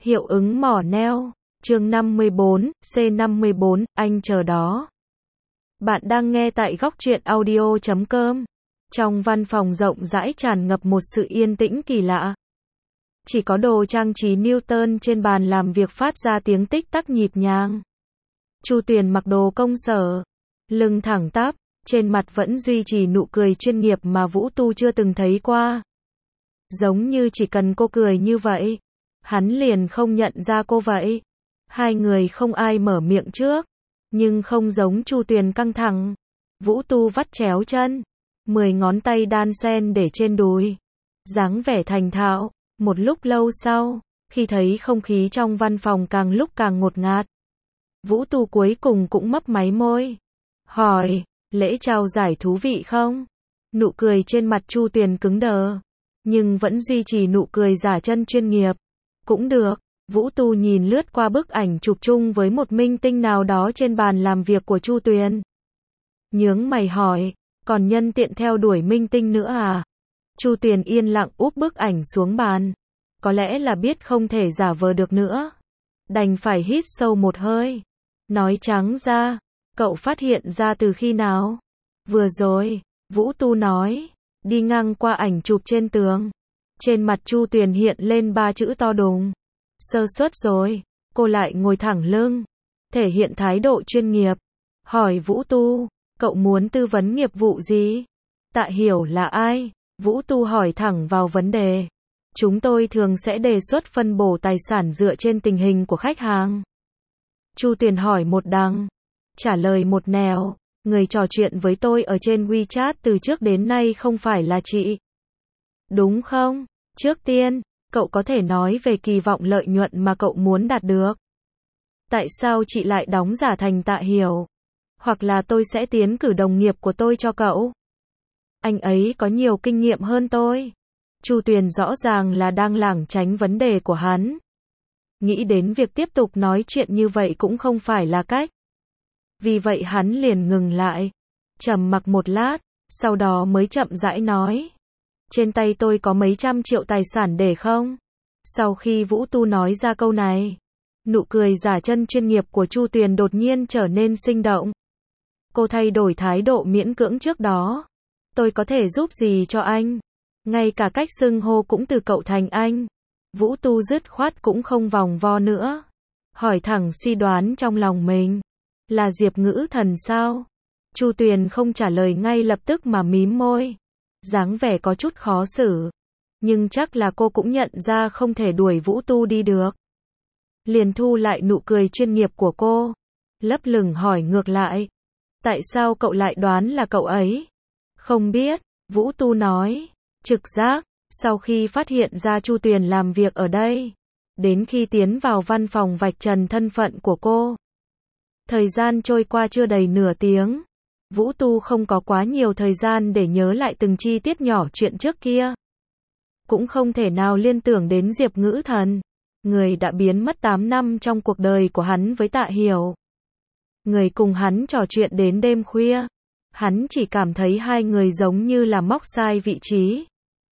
Hiệu ứng mỏ neo. Chương 54, C54, anh chờ đó. Bạn đang nghe tại góc truyện audio.com. Trong văn phòng rộng rãi tràn ngập một sự yên tĩnh kỳ lạ. Chỉ có đồ trang trí Newton trên bàn làm việc phát ra tiếng tích tắc nhịp nhàng. Chu Tuyền mặc đồ công sở, lưng thẳng tắp, trên mặt vẫn duy trì nụ cười chuyên nghiệp mà Vũ Tu chưa từng thấy qua. Giống như chỉ cần cô cười như vậy, hắn liền không nhận ra cô vậy. Hai người không ai mở miệng trước, nhưng không giống Chu Tuyền căng thẳng. Vũ Tu vắt chéo chân, 10 ngón tay đan xen để trên đùi, dáng vẻ thành thạo. Một lúc lâu sau, khi thấy không khí trong văn phòng càng lúc càng ngột ngạt, Vũ Tu cuối cùng cũng mấp máy môi, hỏi, lễ trao giải thú vị không? Nụ cười trên mặt Chu Tuyền cứng đờ, nhưng vẫn duy trì nụ cười giả chân chuyên nghiệp. Cũng được. Vũ Tu nhìn lướt qua bức ảnh chụp chung với một minh tinh nào đó trên bàn làm việc của Chu Tuyền. Nhướng mày hỏi, còn nhân tiện theo đuổi minh tinh nữa à? Chu Tuyền yên lặng úp bức ảnh xuống bàn. Có lẽ là biết không thể giả vờ được nữa, đành phải hít sâu một hơi. Nói trắng ra, cậu phát hiện ra từ khi nào? Vừa rồi, Vũ Tu nói, đi ngang qua ảnh chụp trên tường. Trên mặt Chu Tuyền hiện lên 3 chữ to đùng. Sơ suất rồi. Cô lại ngồi thẳng lưng, thể hiện thái độ chuyên nghiệp. Hỏi Vũ Tu, cậu muốn tư vấn nghiệp vụ gì? Tạ Hiểu là ai? Vũ Tu hỏi thẳng vào vấn đề. Chúng tôi thường sẽ đề xuất phân bổ tài sản dựa trên tình hình của khách hàng. Chu Tuyền hỏi một đằng, trả lời một nẻo. Người trò chuyện với tôi ở trên WeChat từ trước đến nay không phải là chị, đúng không? Trước tiên, cậu có thể nói về kỳ vọng lợi nhuận mà cậu muốn đạt được. Tại sao chị lại đóng giả thành Tạ Hiểu? Hoặc là tôi sẽ tiến cử đồng nghiệp của tôi cho cậu. Anh ấy có nhiều kinh nghiệm hơn tôi. Chu Tuyền rõ ràng là đang lảng tránh vấn đề của hắn. Nghĩ đến việc tiếp tục nói chuyện như vậy cũng không phải là cách. Vì vậy hắn liền ngừng lại, trầm mặc một lát, sau đó mới chậm rãi nói. Trên tay tôi có mấy trăm triệu tài sản để không? Sau khi Vũ Tu nói ra câu này, nụ cười giả chân chuyên nghiệp của Chu Tuyền đột nhiên trở nên sinh động. Cô thay đổi thái độ miễn cưỡng trước đó. Tôi có thể giúp gì cho anh? Ngay cả cách xưng hô cũng từ cậu thành anh. Vũ Tu dứt khoát cũng không vòng vo nữa. Hỏi thẳng suy đoán trong lòng mình. Là Diệp Ngữ Thần sao? Chu Tuyền không trả lời ngay lập tức mà mím môi. Dáng vẻ có chút khó xử. Nhưng chắc là cô cũng nhận ra không thể đuổi Vũ Tu đi được. Liền thu lại nụ cười chuyên nghiệp của cô. Lấp lửng hỏi ngược lại. Tại sao cậu lại đoán là cậu ấy? Không biết, Vũ Tu nói. Trực giác, sau khi phát hiện ra Chu Tuyền làm việc ở đây. Đến khi tiến vào văn phòng vạch trần thân phận của cô. Thời gian trôi qua chưa đầy nửa tiếng. Vũ Tu không có quá nhiều thời gian để nhớ lại từng chi tiết nhỏ chuyện trước kia. Cũng không thể nào liên tưởng đến Diệp Ngữ Thần, người đã biến mất 8 năm trong cuộc đời của hắn với Tạ Hiểu. Người cùng hắn trò chuyện đến đêm khuya. Hắn chỉ cảm thấy hai người giống như là móc sai vị trí.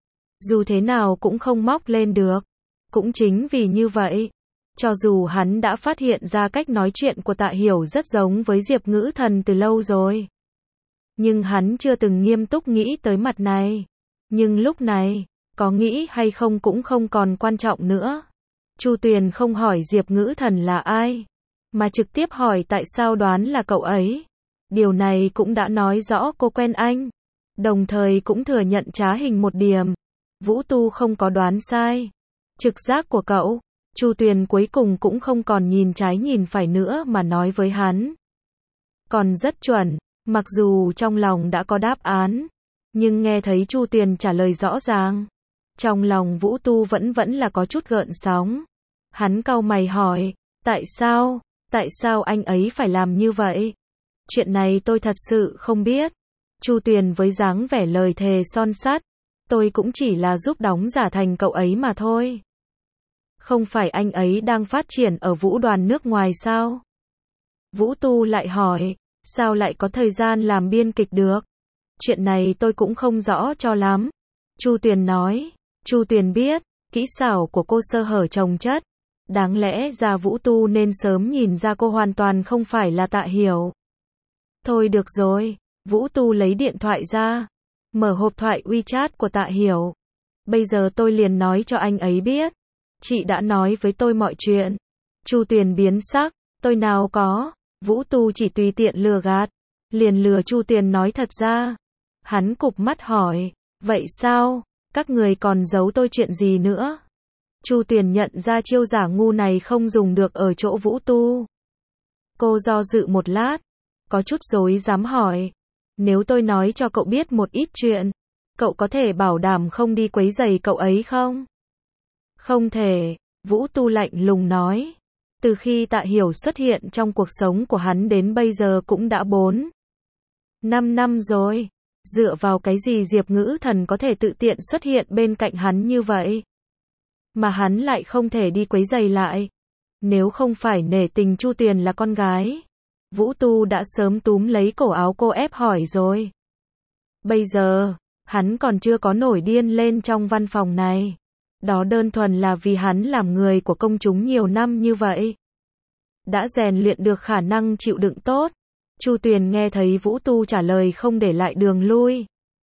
Dù thế nào cũng không móc lên được. Cũng chính vì như vậy, cho dù hắn đã phát hiện ra cách nói chuyện của Tạ Hiểu rất giống với Diệp Ngữ Thần từ lâu rồi. Nhưng hắn chưa từng nghiêm túc nghĩ tới mặt này. Nhưng lúc này, có nghĩ hay không cũng không còn quan trọng nữa. Chu Tuyền không hỏi Diệp Ngữ Thần là ai, mà trực tiếp hỏi tại sao đoán là cậu ấy. Điều này cũng đã nói rõ cô quen anh. Đồng thời cũng thừa nhận trá hình một điểm. Vũ Tu không có đoán sai. Trực giác của cậu. Chu Tuyền cuối cùng cũng không còn nhìn trái nhìn phải nữa mà nói với hắn. Còn rất chuẩn. Mặc dù trong lòng đã có đáp án, nhưng nghe thấy Chu Tuyền trả lời rõ ràng, trong lòng Vũ Tu vẫn là có chút gợn sóng. Hắn cau mày hỏi, tại sao anh ấy phải làm như vậy? Chuyện này tôi thật sự không biết. Chu Tuyền với dáng vẻ lời thề son sắt, tôi cũng chỉ là giúp đóng giả thành cậu ấy mà thôi. Không phải anh ấy đang phát triển ở vũ đoàn nước ngoài sao? Vũ Tu lại hỏi. Sao lại có thời gian làm biên kịch được? Chuyện này tôi cũng không rõ cho lắm. Chu Tuyền nói. Chu Tuyền biết, kỹ xảo của cô sơ hở chồng chất. Đáng lẽ ra Vũ Tu nên sớm nhìn ra cô hoàn toàn không phải là Tạ Hiểu. Thôi được rồi, Vũ Tu lấy điện thoại ra, mở hộp thoại WeChat của Tạ Hiểu. Bây giờ tôi liền nói cho anh ấy biết. Chị đã nói với tôi mọi chuyện. Chu Tuyền biến sắc, tôi nào có, Vũ Tu chỉ tùy tiện lừa gạt. Liền lừa Chu Tuyền nói thật ra. Hắn cụp mắt hỏi, vậy sao, các người còn giấu tôi chuyện gì nữa? Chu Tuyền nhận ra chiêu giả ngu này không dùng được ở chỗ Vũ Tu. Cô do dự một lát, có chút rối rắm hỏi, nếu tôi nói cho cậu biết một ít chuyện, cậu có thể bảo đảm không đi quấy rầy cậu ấy không? Không thể, Vũ Tu lạnh lùng nói. Từ khi Tạ Hiểu xuất hiện trong cuộc sống của hắn đến bây giờ cũng đã 4-5 năm rồi. Dựa vào cái gì Diệp Ngữ Thần có thể tự tiện xuất hiện bên cạnh hắn như vậy? Mà hắn lại không thể đi quấy rầy lại. Nếu không phải nể tình Chu Tuyền là con gái, Vũ Tu đã sớm túm lấy cổ áo cô ép hỏi rồi. Bây giờ, hắn còn chưa có nổi điên lên trong văn phòng này. Đó đơn thuần là vì hắn làm người của công chúng nhiều năm như vậy. Đã rèn luyện được khả năng chịu đựng tốt. Chu Tuyền nghe thấy Vũ Tu trả lời không để lại đường lui.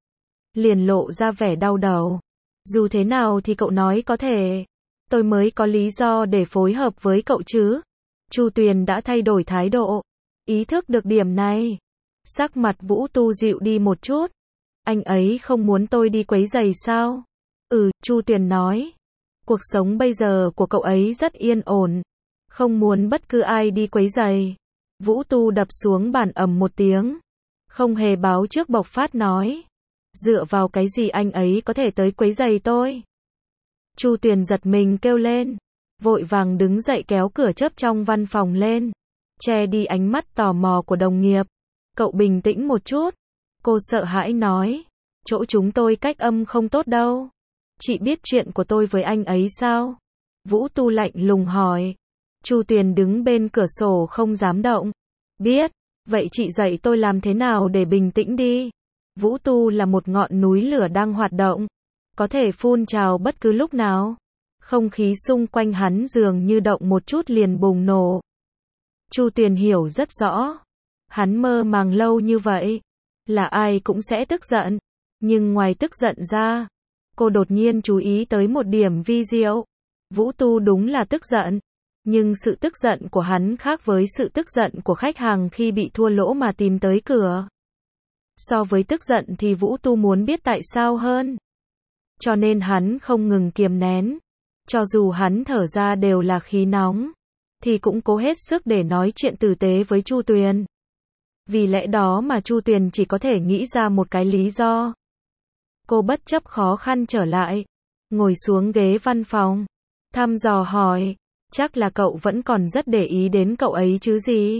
Liền lộ ra vẻ đau đầu. Dù thế nào thì cậu nói có thể. Tôi mới có lý do để phối hợp với cậu chứ. Chu Tuyền đã thay đổi thái độ. Ý thức được điểm này. Sắc mặt Vũ Tu dịu đi một chút. Anh ấy không muốn tôi đi quấy rầy sao? Chu Tuyền nói. Cuộc sống bây giờ của cậu ấy rất yên ổn. Không muốn bất cứ ai đi quấy rầy. Vũ Tu đập xuống bàn ầm một tiếng. Không hề báo trước bộc phát nói. Dựa vào cái gì anh ấy có thể tới quấy rầy tôi? Chu Tuyền giật mình kêu lên. Vội vàng đứng dậy kéo cửa chớp trong văn phòng lên. Che đi ánh mắt tò mò của đồng nghiệp. Cậu bình tĩnh một chút. Cô sợ hãi nói. Chỗ chúng tôi cách âm không tốt đâu. Chị biết chuyện của tôi với anh ấy sao? Vũ Tu lạnh lùng hỏi. Chu Tuyền đứng bên cửa sổ không dám động. Biết, vậy chị dạy tôi làm thế nào để bình tĩnh đi. Vũ Tu là một ngọn núi lửa đang hoạt động. Có thể phun trào bất cứ lúc nào. Không khí xung quanh hắn dường như động một chút liền bùng nổ. Chu Tuyền hiểu rất rõ. Hắn mơ màng lâu như vậy. Là ai cũng sẽ tức giận. Nhưng ngoài tức giận ra, cô đột nhiên chú ý tới một điểm vi diệu. Vũ Tu đúng là tức giận. Nhưng sự tức giận của hắn khác với sự tức giận của khách hàng khi bị thua lỗ mà tìm tới cửa. So với tức giận thì Vũ Tu muốn biết tại sao hơn. Cho nên hắn không ngừng kiềm nén. Cho dù hắn thở ra đều là khí nóng, thì cũng cố hết sức để nói chuyện tử tế với Chu Tuyền. Vì lẽ đó mà Chu Tuyền chỉ có thể nghĩ ra một cái lý do. Cô bất chấp khó khăn trở lại, ngồi xuống ghế văn phòng, thăm dò hỏi, chắc là cậu vẫn còn rất để ý đến cậu ấy chứ gì?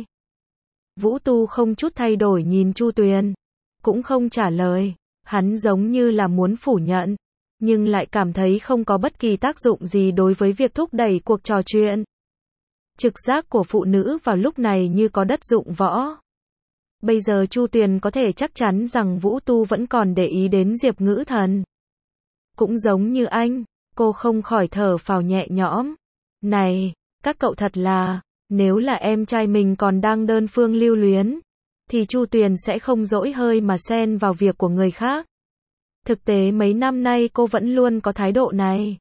Vũ Tu không chút thay đổi nhìn Chu Tuyền, cũng không trả lời, hắn giống như là muốn phủ nhận, nhưng lại cảm thấy không có bất kỳ tác dụng gì đối với việc thúc đẩy cuộc trò chuyện. Trực giác của phụ nữ vào lúc này như có đất dụng võ. Bây giờ Chu Tuyền có thể chắc chắn rằng Vũ Tu vẫn còn để ý đến Diệp Ngữ Thần. Cũng giống như anh, cô không khỏi thở phào nhẹ nhõm. Này, các cậu thật là, nếu là em trai mình còn đang đơn phương lưu luyến, thì Chu Tuyền sẽ không dỗi hơi mà xen vào việc của người khác. Thực tế mấy năm nay cô vẫn luôn có thái độ này.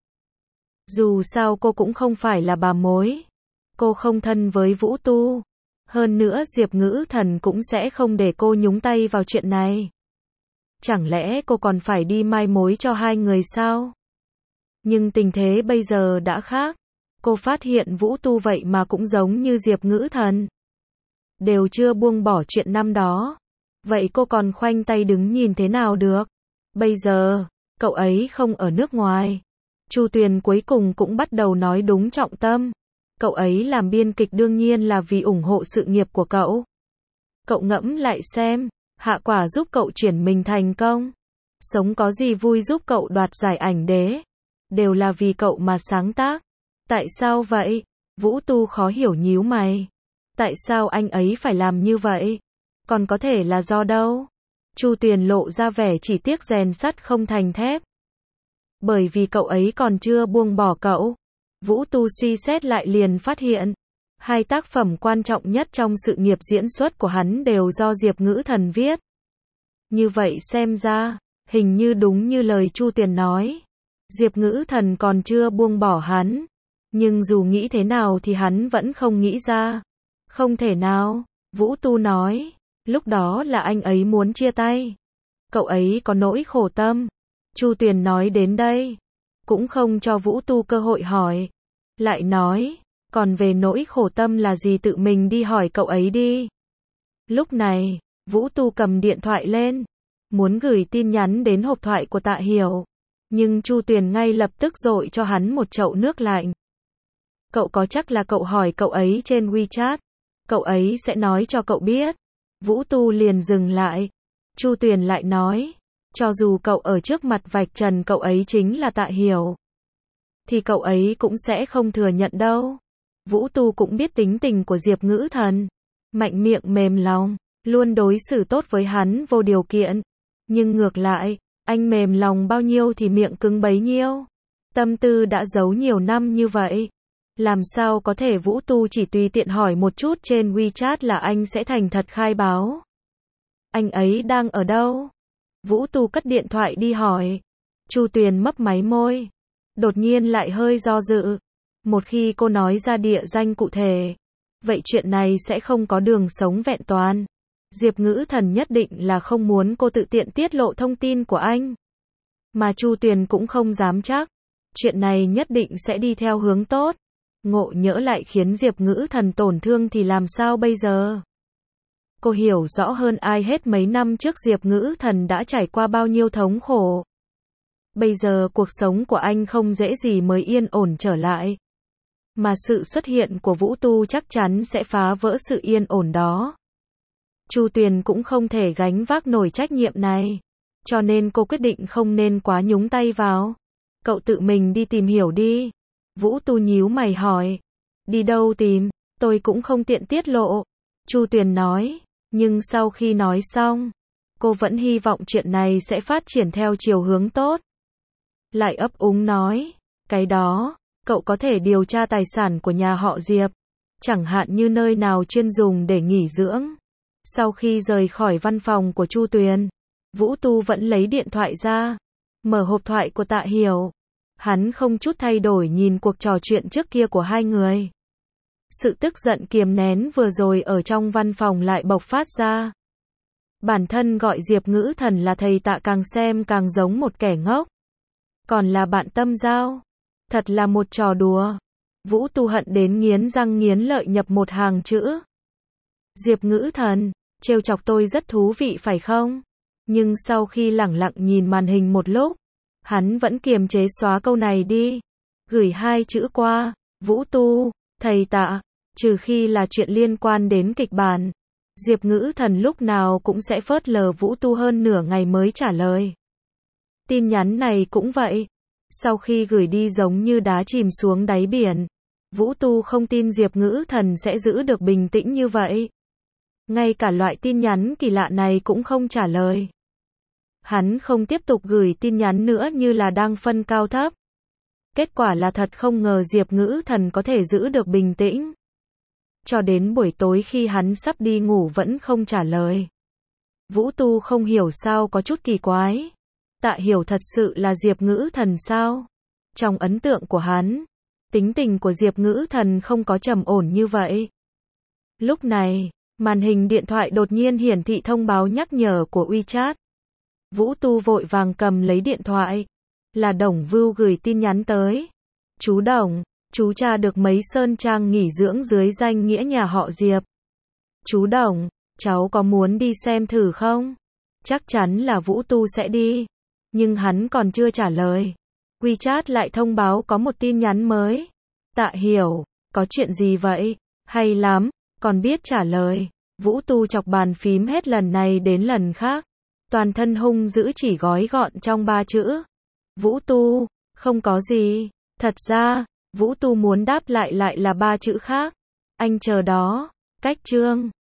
Dù sao cô cũng không phải là bà mối. Cô không thân với Vũ Tu. Hơn nữa Diệp Ngữ Thần cũng sẽ không để cô nhúng tay vào chuyện này. Chẳng lẽ cô còn phải đi mai mối cho hai người sao? Nhưng tình thế bây giờ đã khác. Cô phát hiện Vũ Tu vậy mà cũng giống như Diệp Ngữ Thần. Đều chưa buông bỏ chuyện năm đó. Vậy cô còn khoanh tay đứng nhìn thế nào được? Bây giờ, cậu ấy không ở nước ngoài. Chu Tuyền cuối cùng cũng bắt đầu nói đúng trọng tâm. Cậu ấy làm biên kịch đương nhiên là vì ủng hộ sự nghiệp của cậu. Cậu ngẫm lại xem, Hạ Quả giúp cậu chuyển mình thành công. Sống có gì vui giúp cậu đoạt giải ảnh đế. Đều là vì cậu mà sáng tác. Tại sao vậy? Vũ Tu khó hiểu nhíu mày. Tại sao anh ấy phải làm như vậy? Còn có thể là do đâu? Chu Tuyền lộ ra vẻ chỉ tiếc rèn sắt không thành thép. Bởi vì cậu ấy còn chưa buông bỏ cậu. Vũ Tu suy xét lại liền phát hiện, hai tác phẩm quan trọng nhất trong sự nghiệp diễn xuất của hắn đều do Diệp Ngữ Thần viết. Như vậy xem ra, hình như đúng như lời Chu Tuyền nói. Diệp Ngữ Thần còn chưa buông bỏ hắn. Nhưng dù nghĩ thế nào thì hắn vẫn không nghĩ ra. Không thể nào, Vũ Tu nói. Lúc đó là anh ấy muốn chia tay. Cậu ấy có nỗi khổ tâm. Chu Tuyền nói đến đây, cũng không cho Vũ Tu cơ hội hỏi. Lại nói, còn về nỗi khổ tâm là gì tự mình đi hỏi cậu ấy đi. Lúc này, Vũ Tu cầm điện thoại lên, muốn gửi tin nhắn đến hộp thoại của Tạ Hiểu. Nhưng Chu Tuyền ngay lập tức dội cho hắn một chậu nước lạnh. Cậu có chắc là cậu hỏi cậu ấy trên WeChat, cậu ấy sẽ nói cho cậu biết. Vũ Tu liền dừng lại. Chu Tuyền lại nói, cho dù cậu ở trước mặt vạch trần cậu ấy chính là Tạ Hiểu, thì cậu ấy cũng sẽ không thừa nhận đâu. Vũ Tu cũng biết tính tình của Diệp Ngữ Thần, mạnh miệng mềm lòng, luôn đối xử tốt với hắn vô điều kiện. Nhưng ngược lại, anh mềm lòng bao nhiêu thì miệng cứng bấy nhiêu. Tâm tư đã giấu nhiều năm như vậy, làm sao có thể Vũ Tu chỉ tùy tiện hỏi một chút trên WeChat là anh sẽ thành thật khai báo. Anh ấy đang ở đâu? Vũ Tu cất điện thoại đi hỏi. Chu Tuyền mấp máy môi, đột nhiên lại hơi do dự. Một khi cô nói ra địa danh cụ thể, vậy chuyện này sẽ không có đường sống vẹn toàn. Diệp Ngữ Thần nhất định là không muốn cô tự tiện tiết lộ thông tin của anh. Mà Chu Tuyền cũng không dám chắc. Chuyện này nhất định sẽ đi theo hướng tốt. Ngộ nhỡ lại khiến Diệp Ngữ Thần tổn thương thì làm sao bây giờ? Cô hiểu rõ hơn ai hết mấy năm trước Diệp Ngữ Thần đã trải qua bao nhiêu thống khổ. Bây giờ cuộc sống của anh không dễ gì mới yên ổn trở lại. Mà sự xuất hiện của Vũ Tu chắc chắn sẽ phá vỡ sự yên ổn đó. Chu Tuyền cũng không thể gánh vác nổi trách nhiệm này. Cho nên cô quyết định không nên quá nhúng tay vào. Cậu tự mình đi tìm hiểu đi. Vũ Tu nhíu mày hỏi. Đi đâu tìm? Tôi cũng không tiện tiết lộ. Chu Tuyền nói. Nhưng sau khi nói xong, cô vẫn hy vọng chuyện này sẽ phát triển theo chiều hướng tốt. Lại ấp úng nói. Cái đó, cậu có thể điều tra tài sản của nhà họ Diệp. Chẳng hạn như nơi nào chuyên dùng để nghỉ dưỡng. Sau khi rời khỏi văn phòng của Chu Tuyền, Vũ Tu vẫn lấy điện thoại ra, mở hộp thoại của Tạ Hiểu. Hắn không chút thay đổi nhìn cuộc trò chuyện trước kia của hai người. Sự tức giận kiềm nén vừa rồi ở trong văn phòng lại bộc phát ra. Bản thân gọi Diệp Ngữ Thần là thầy Tạ càng xem càng giống một kẻ ngốc. Còn là bạn tâm giao. Thật là một trò đùa. Vũ Tu hận đến nghiến răng nghiến lợi nhập một hàng chữ. Diệp Ngữ Thần, trêu chọc tôi rất thú vị phải không? Nhưng sau khi lẳng lặng nhìn màn hình một lúc, hắn vẫn kiềm chế xóa câu này đi. Gửi hai chữ qua. Vũ Tu, thầy Tạ, trừ khi là chuyện liên quan đến kịch bản. Diệp Ngữ Thần lúc nào cũng sẽ phớt lờ Vũ Tu hơn nửa ngày mới trả lời. Tin nhắn này cũng vậy. Sau khi gửi đi giống như đá chìm xuống đáy biển. Vũ Tu không tin Diệp Ngữ Thần sẽ giữ được bình tĩnh như vậy. Ngay cả loại tin nhắn kỳ lạ này cũng không trả lời. Hắn không tiếp tục gửi tin nhắn nữa như là đang phân cao thấp. Kết quả là thật không ngờ Diệp Ngữ Thần có thể giữ được bình tĩnh. Cho đến buổi tối khi hắn sắp đi ngủ vẫn không trả lời. Vũ Tu không hiểu sao có chút kỳ quái. Tạ Hiểu thật sự là Diệp Ngữ Thần sao? Trong ấn tượng của hắn, tính tình của Diệp Ngữ Thần không có trầm ổn như vậy. Lúc này, màn hình điện thoại đột nhiên hiển thị thông báo nhắc nhở của WeChat. Vũ Tu vội vàng cầm lấy điện thoại. Là Đồng Vưu gửi tin nhắn tới. Chú Đồng, chú tra được mấy sơn trang nghỉ dưỡng dưới danh nghĩa nhà họ Diệp. Chú Đồng, cháu có muốn đi xem thử không? Chắc chắn là Vũ Tu sẽ đi. Nhưng hắn còn chưa trả lời. WeChat lại thông báo có một tin nhắn mới. Tạ Hiểu, có chuyện gì vậy? Hay lắm, còn biết trả lời. Vũ Tu chọc bàn phím hết lần này đến lần khác. Toàn thân hung dữ chỉ gói gọn trong 3 chữ. Vũ Tu, không có gì. Thật ra, Vũ Tu muốn đáp lại là 3 chữ khác. Anh chờ đó. Cách chương